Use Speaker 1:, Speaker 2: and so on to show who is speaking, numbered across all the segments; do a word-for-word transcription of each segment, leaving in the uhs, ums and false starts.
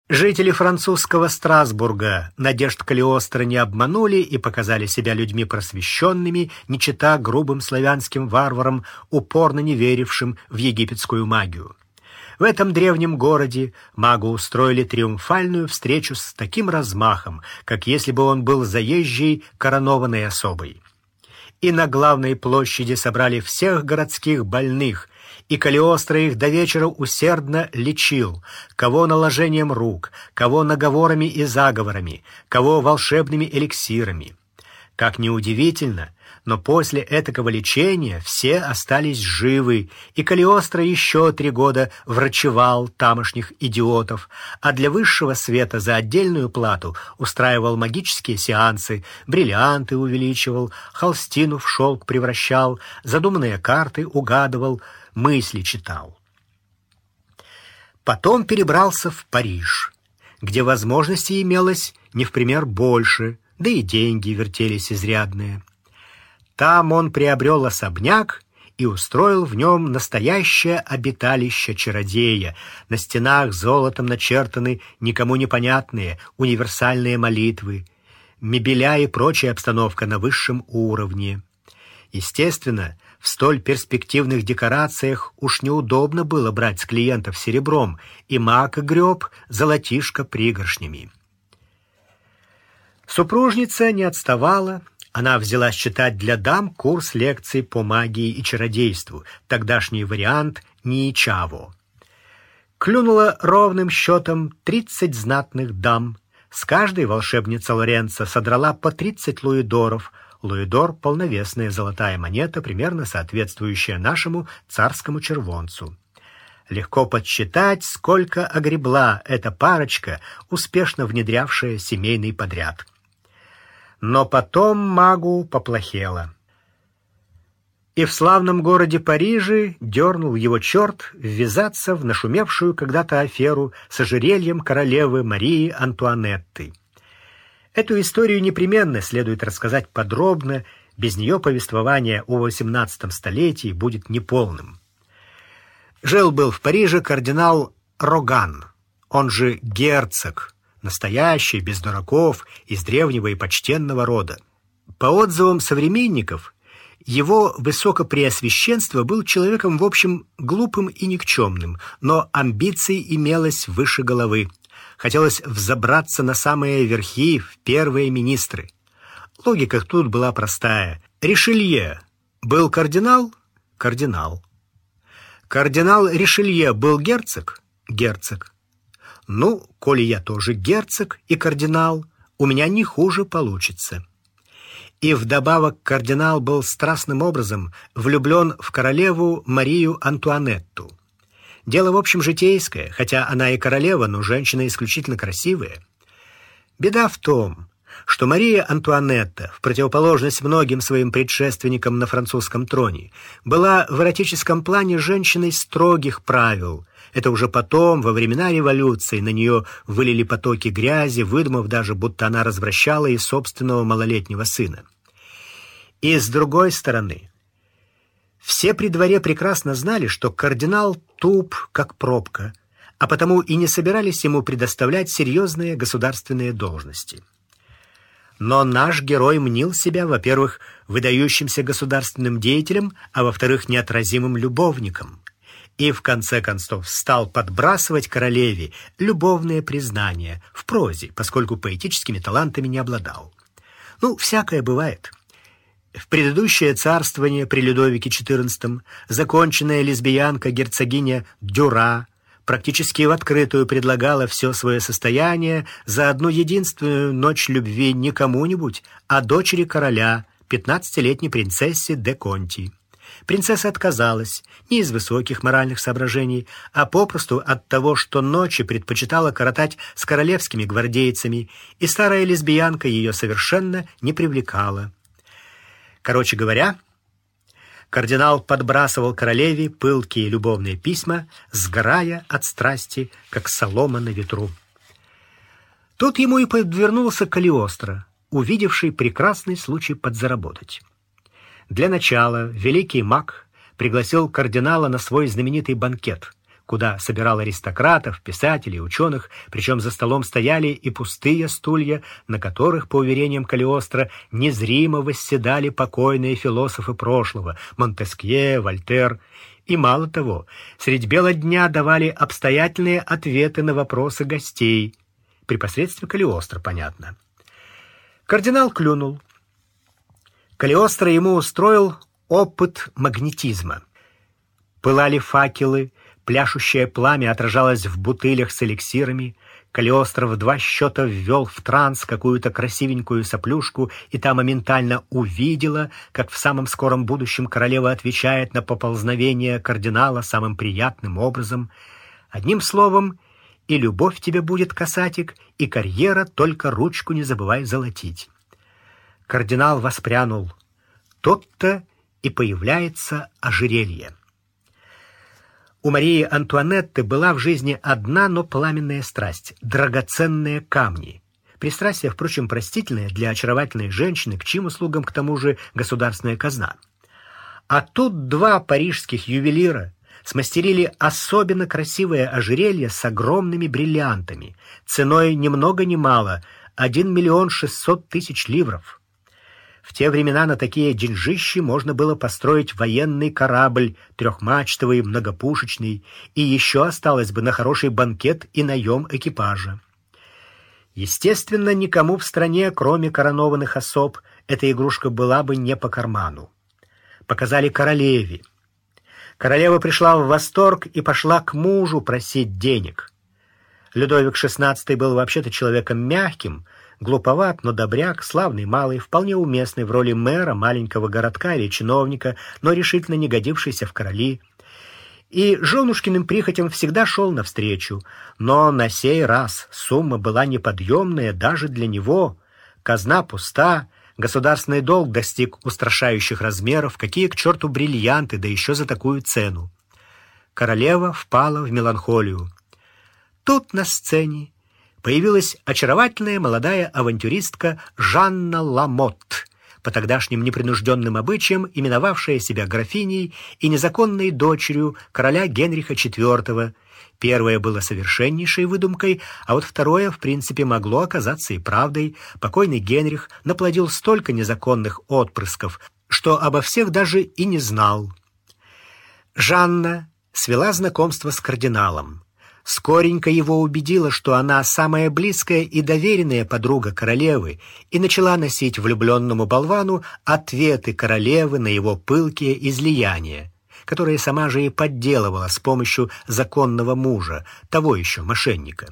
Speaker 1: Жители французского Страсбурга надежд Калиостро не обманули и показали себя людьми просвещенными, не чета грубым славянским варварам, упорно не верившим в египетскую магию. В этом древнем городе магу устроили триумфальную встречу с таким размахом, как если бы он был заезжей коронованной особой. И на главной площади собрали всех городских больных, и Калиостро их до вечера усердно лечил, кого наложением рук, кого наговорами и заговорами, кого волшебными эликсирами. Как ни удивительно, но после этакого лечения все остались живы, и Калиостро еще три года врачевал тамошних идиотов, а для высшего света за отдельную плату устраивал магические сеансы, бриллианты увеличивал, холстину в шелк превращал, задуманные карты угадывал, мысли читал. Потом перебрался в Париж, где возможностей имелось не в пример больше, да и деньги вертелись изрядные. Там он приобрел особняк и устроил в нем настоящее обиталище чародея. На стенах золотом начертаны никому непонятные универсальные молитвы, мебеля и прочая обстановка на высшем уровне. Естественно, в столь перспективных декорациях уж неудобно было брать с клиентов серебром, и маг греб золотишко пригоршнями. Супружница не отставала. Она взялась читать для дам курс лекций по магии и чародейству, тогдашний вариант Ниичаво. Клюнула ровным счетом тридцать знатных дам. С каждой волшебница Лоренцо содрала по тридцать луидоров. Луидор — полновесная золотая монета, примерно соответствующая нашему царскому червонцу. Легко подсчитать, сколько огребла эта парочка, успешно внедрявшая семейный подряд. Но потом магу поплохело. И в славном городе Париже дернул его черт ввязаться в нашумевшую когда-то аферу с ожерельем королевы Марии Антуанетты. Эту историю непременно следует рассказать подробно, без нее повествование о восемнадцатом столетии будет неполным. Жил-был в Париже кардинал Роган, он же герцог, настоящий, без дураков, из древнего и почтенного рода. По отзывам современников, его высокопреосвященство был человеком, в общем, глупым и никчемным, но амбиций имелось выше головы. Хотелось взобраться на самые верхи, в первые министры. Логика тут была простая. Ришелье был кардинал? Кардинал. Кардинал Ришелье был герцог? Герцог. Ну, коли я тоже герцог и кардинал, у меня не хуже получится. И вдобавок кардинал был страстным образом влюблен в королеву Марию Антуанетту. Дело, в общем, житейское, хотя она и королева, но женщина исключительно красивая. Беда в том, что Мария Антуанетта, в противоположность многим своим предшественникам на французском троне, была в эротическом плане женщиной строгих правил. Это уже потом, во времена революции, на нее вылили потоки грязи, выдумав даже, будто она развращала и собственного малолетнего сына. И с другой стороны, все при дворе прекрасно знали, что кардинал туп, как пробка, а потому и не собирались ему предоставлять серьезные государственные должности. Но наш герой мнил себя, во-первых, выдающимся государственным деятелем, а во-вторых, неотразимым любовником. И в конце концов стал подбрасывать королеве любовные признания в прозе, поскольку поэтическими талантами не обладал. Ну, всякое бывает. В предыдущее царствование при Людовике четырнадцатом законченная лесбиянка-герцогиня Дюра практически в открытую предлагала все свое состояние за одну единственную ночь любви не кому-нибудь, а дочери короля, пятнадцатилетней принцессе де Конти. Принцесса отказалась не из высоких моральных соображений, а попросту от того, что ночи предпочитала коротать с королевскими гвардейцами, и старая лесбиянка ее совершенно не привлекала. Короче говоря, кардинал подбрасывал королеве пылкие любовные письма, сгорая от страсти, как солома на ветру. Тут ему и подвернулся Калиостро, увидевший прекрасный случай подзаработать. Для начала великий маг пригласил кардинала на свой знаменитый банкет, куда собирал аристократов, писателей, ученых, причем за столом стояли и пустые стулья, на которых, по уверениям Калиостро, незримо восседали покойные философы прошлого — Монтескье, Вольтер. И мало того, средь бела дня давали обстоятельные ответы на вопросы гостей. При посредстве Калиостро, понятно. Кардинал клюнул. Калиостро ему устроил опыт магнетизма. Пылали факелы, пляшущее пламя отражалось в бутылях с эликсирами. Калиостро в два счета ввел в транс какую-то красивенькую соплюшку, и та моментально увидела, как в самом скором будущем королева отвечает на поползновение кардинала самым приятным образом. Одним словом, и любовь тебе будет, касатик, и карьера, только ручку не забывай золотить. Кардинал воспрянул. Тот-то и появляется ожерелье. У Марии Антуанетты была в жизни одна, но пламенная страсть — драгоценные камни. Пристрастие, впрочем, простительное для очаровательной женщины, к чьим услугам, к тому же, государственная казна. А тут два парижских ювелира смастерили особенно красивое ожерелье с огромными бриллиантами, ценой ни много ни мало — один миллион шестьсот тысяч ливров. В те времена на такие деньжищи можно было построить военный корабль, трехмачтовый, многопушечный, и еще осталось бы на хороший банкет и наем экипажа. Естественно, никому в стране, кроме коронованных особ, эта игрушка была бы не по карману. Показали королеве. Королева пришла в восторг и пошла к мужу просить денег. Людовик шестнадцатый был вообще-то человеком мягким, глуповат, но добряк, славный малый, вполне уместный в роли мэра маленького городка или чиновника, но решительно не годившийся в короли. И женушкиным прихотям всегда шел навстречу, но на сей раз сумма была неподъемная даже для него. Казна пуста, государственный долг достиг устрашающих размеров, какие к черту бриллианты, да еще за такую цену. Королева впала в меланхолию. Тут на сцене появилась очаровательная молодая авантюристка Жанна Ламотт, по тогдашним непринужденным обычаям именовавшая себя графиней и незаконной дочерью короля Генриха четвёртого. Первое было совершеннейшей выдумкой, а вот второе, в принципе, могло оказаться и правдой. Покойный Генрих наплодил столько незаконных отпрысков, что обо всех даже и не знал. Жанна свела знакомство с кардиналом. Скоренько его убедила, что она самая близкая и доверенная подруга королевы, и начала носить влюбленному болвану ответы королевы на его пылкие излияния, которые сама же и подделывала с помощью законного мужа, того еще мошенника.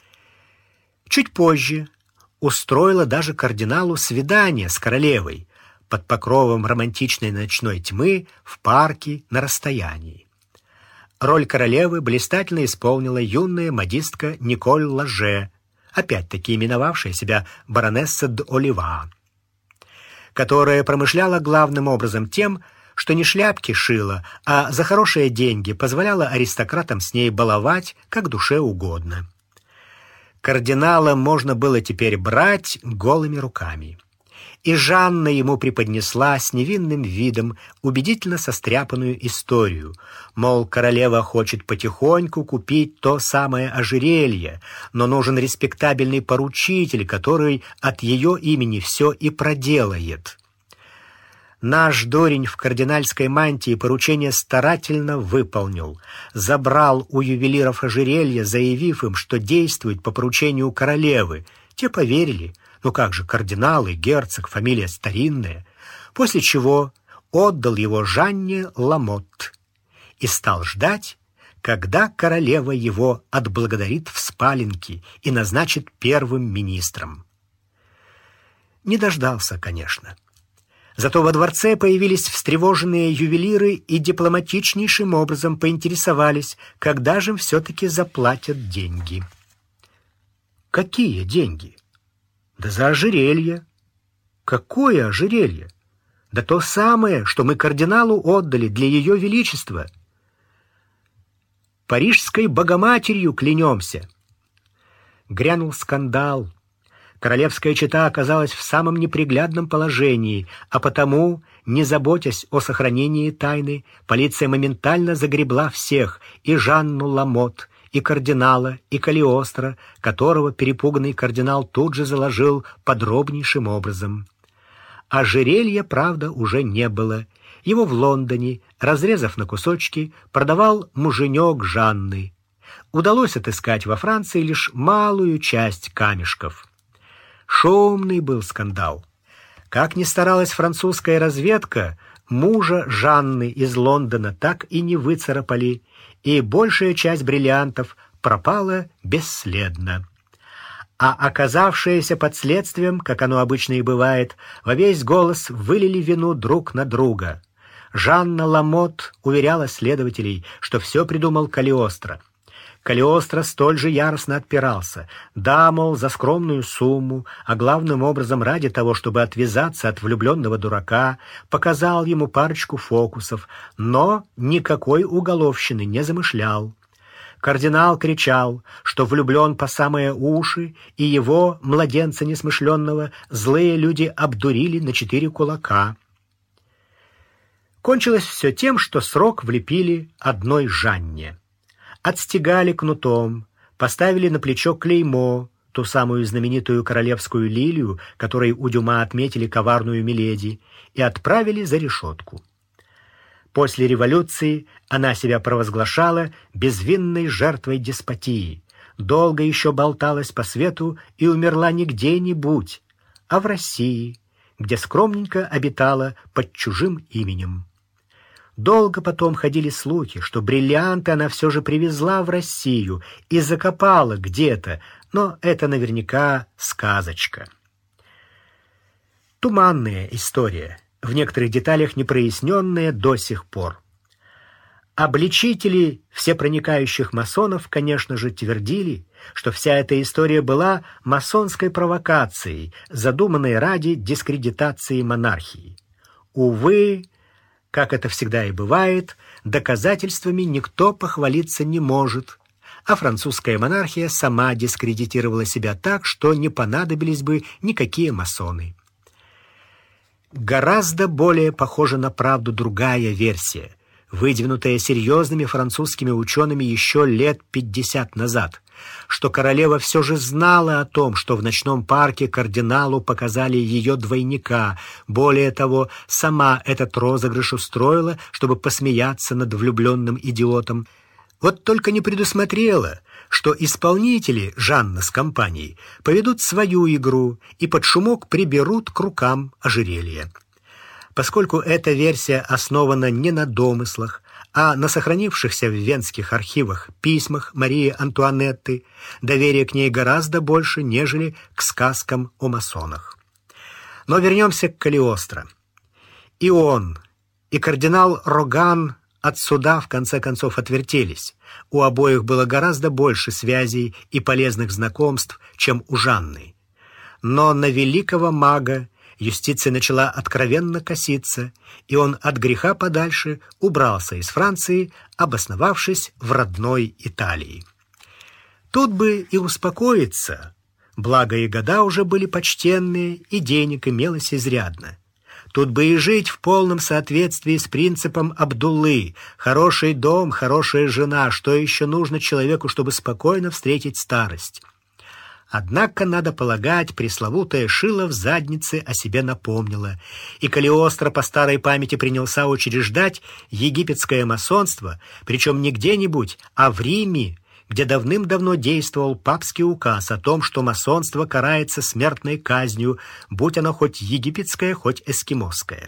Speaker 1: Чуть позже устроила даже кардиналу свидание с королевой под покровом романтичной ночной тьмы в парке на расстоянии. Роль королевы блистательно исполнила юная модистка Николь Лаже, опять-таки именовавшая себя баронесса д'Олива, которая промышляла главным образом тем, что не шляпки шила, а за хорошие деньги позволяла аристократам с ней баловать, как душе угодно. Кардинала можно было теперь брать голыми руками. И Жанна ему преподнесла с невинным видом убедительно состряпанную историю. Мол, королева хочет потихоньку купить то самое ожерелье, но нужен респектабельный поручитель, который от ее имени все и проделает. Наш дурень в кардинальской мантии поручение старательно выполнил. Забрал у ювелиров ожерелье, заявив им, что действует по поручению королевы. Те поверили. Ну как же, кардинал и герцог, фамилия старинная. После чего отдал его Жанне Ламотт и стал ждать, когда королева его отблагодарит в спаленке и назначит первым министром. Не дождался, конечно. Зато во дворце появились встревоженные ювелиры и дипломатичнейшим образом поинтересовались, когда же все-таки заплатят деньги. Какие деньги? Да за ожерелье. Какое ожерелье? Да то самое, что мы кардиналу отдали для ее величества. Парижской Богоматерью клянемся. Грянул скандал. Королевская чета оказалась в самом неприглядном положении, а потому Не заботясь о сохранении тайны, полиция моментально загребла всех: и Жанну Ламот, и кардинала, и Калиостро, которого перепуганный кардинал тут же заложил подробнейшим образом. Ожерелья, правда, уже не было. Его в Лондоне, разрезав на кусочки, продавал муженек Жанны. Удалось отыскать во Франции лишь малую часть камешков. Шумный был скандал. Как ни старалась французская разведка, мужа Жанны из Лондона так и не выцарапали, и большая часть бриллиантов пропала бесследно. А оказавшиеся под следствием, как оно обычно и бывает, во весь голос вылили вину друг на друга. Жанна Ламот уверяла следователей, что все придумал Калиостро. Калиостро столь же яростно отпирался. Да, мол, за скромную сумму, а главным образом ради того, чтобы отвязаться от влюбленного дурака, показал ему парочку фокусов, но никакой уголовщины не замышлял. Кардинал кричал, что влюблен по самые уши, и его, младенца несмышленного, злые люди обдурили на четыре кулака. Кончилось все тем, что срок влепили одной Жанне. Отстегали кнутом, поставили на плечо клеймо, ту самую знаменитую королевскую лилию, которой у Дюма отметили коварную Миледи, и отправили за решетку. После революции она себя провозглашала безвинной жертвой деспотии, долго еще болталась по свету и умерла не где-нибудь, а в России, где скромненько обитала под чужим именем. Долго потом ходили слухи, что бриллианты она все же привезла в Россию и закопала где-то, но это наверняка сказочка. Туманная история, в некоторых деталях не проясненная до сих пор. Обличители всепроникающих масонов, конечно же, твердили, что вся эта история была масонской провокацией, задуманной ради дискредитации монархии. Увы, как это всегда и бывает, доказательствами никто похвалиться не может, а французская монархия сама дискредитировала себя так, что не понадобились бы никакие масоны. Гораздо более похожа на правду другая версия, выдвинутая серьезными французскими учеными еще лет пятьдесят назад, что королева все же знала о том, что в ночном парке кардиналу показали ее двойника. Более того, сама этот розыгрыш устроила, чтобы посмеяться над влюбленным идиотом. Вот только не предусмотрела, что исполнители, Жанна с компанией, поведут свою игру и под шумок приберут к рукам ожерелье. Поскольку эта версия основана не на домыслах, а на сохранившихся в венских архивах письмах Марии Антуанетты, доверие к ней гораздо больше, нежели к сказкам о масонах. Но вернемся к Калиостро. И он, и кардинал Роган от суда в конце концов отвертелись. У обоих было гораздо больше связей и полезных знакомств, чем у Жанны. Но на великого мага юстиция начала откровенно коситься, и он от греха подальше убрался из Франции, обосновавшись в родной Италии. Тут бы и успокоиться, благо и года уже были почтенные, и денег имелось изрядно. Тут бы и жить в полном соответствии с принципом Абдуллы: хороший дом, хорошая жена, что еще нужно человеку, чтобы спокойно встретить старость. Однако, надо полагать, пресловутая шила в заднице о себе напомнила, и Калиостро по старой памяти принялся учреждать египетское масонство, причем не где-нибудь, а в Риме, где давным-давно действовал папский указ о том, что масонство карается смертной казнью, будь оно хоть египетское, хоть эскимосское.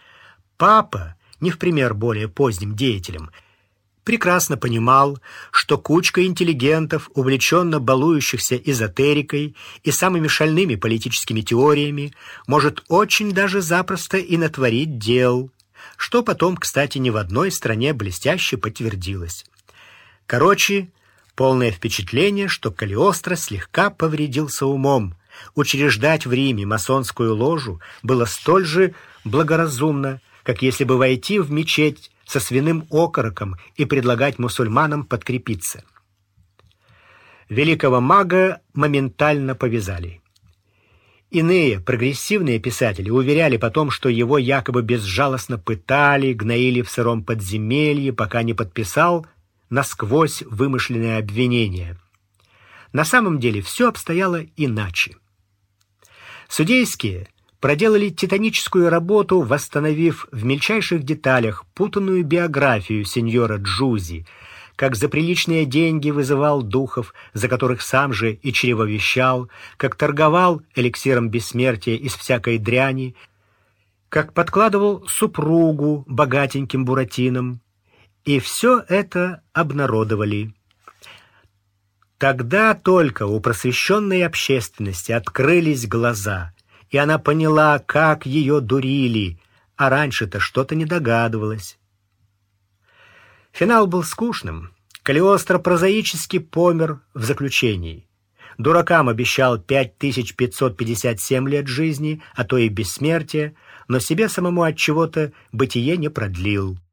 Speaker 1: Папа, не в пример более поздним деятелям, прекрасно понимал, что кучка интеллигентов, увлеченно балующихся эзотерикой и самыми шальными политическими теориями, может очень даже запросто и натворить дел, что потом, кстати, ни в одной стране блестяще подтвердилось. Короче, полное впечатление, что Калиостро слегка повредился умом. Учреждать в Риме масонскую ложу было столь же благоразумно, как если бы войти в мечеть со свиным окороком и предлагать мусульманам подкрепиться. Великого мага моментально повязали. Иные прогрессивные писатели уверяли потом, что его якобы безжалостно пытали, гноили в сыром подземелье, пока не подписал насквозь вымышленное обвинение. На самом деле все обстояло иначе. Судейские проделали титаническую работу, восстановив в мельчайших деталях путанную биографию сеньора Джузи, как за приличные деньги вызывал духов, за которых сам же и чревовещал, как торговал эликсиром бессмертия из всякой дряни, как подкладывал супругу богатеньким буратинам. И все это обнародовали. Тогда только у просвещенной общественности открылись глаза, и она поняла, как ее дурили, а раньше-то что-то не догадывалась. Финал был скучным. Калиостро прозаически помер в заключении. Дуракам обещал пять тысяч пятьсот пятьдесят семь лет жизни, а то и бессмертия, но себе самому от чего-то бытие не продлил.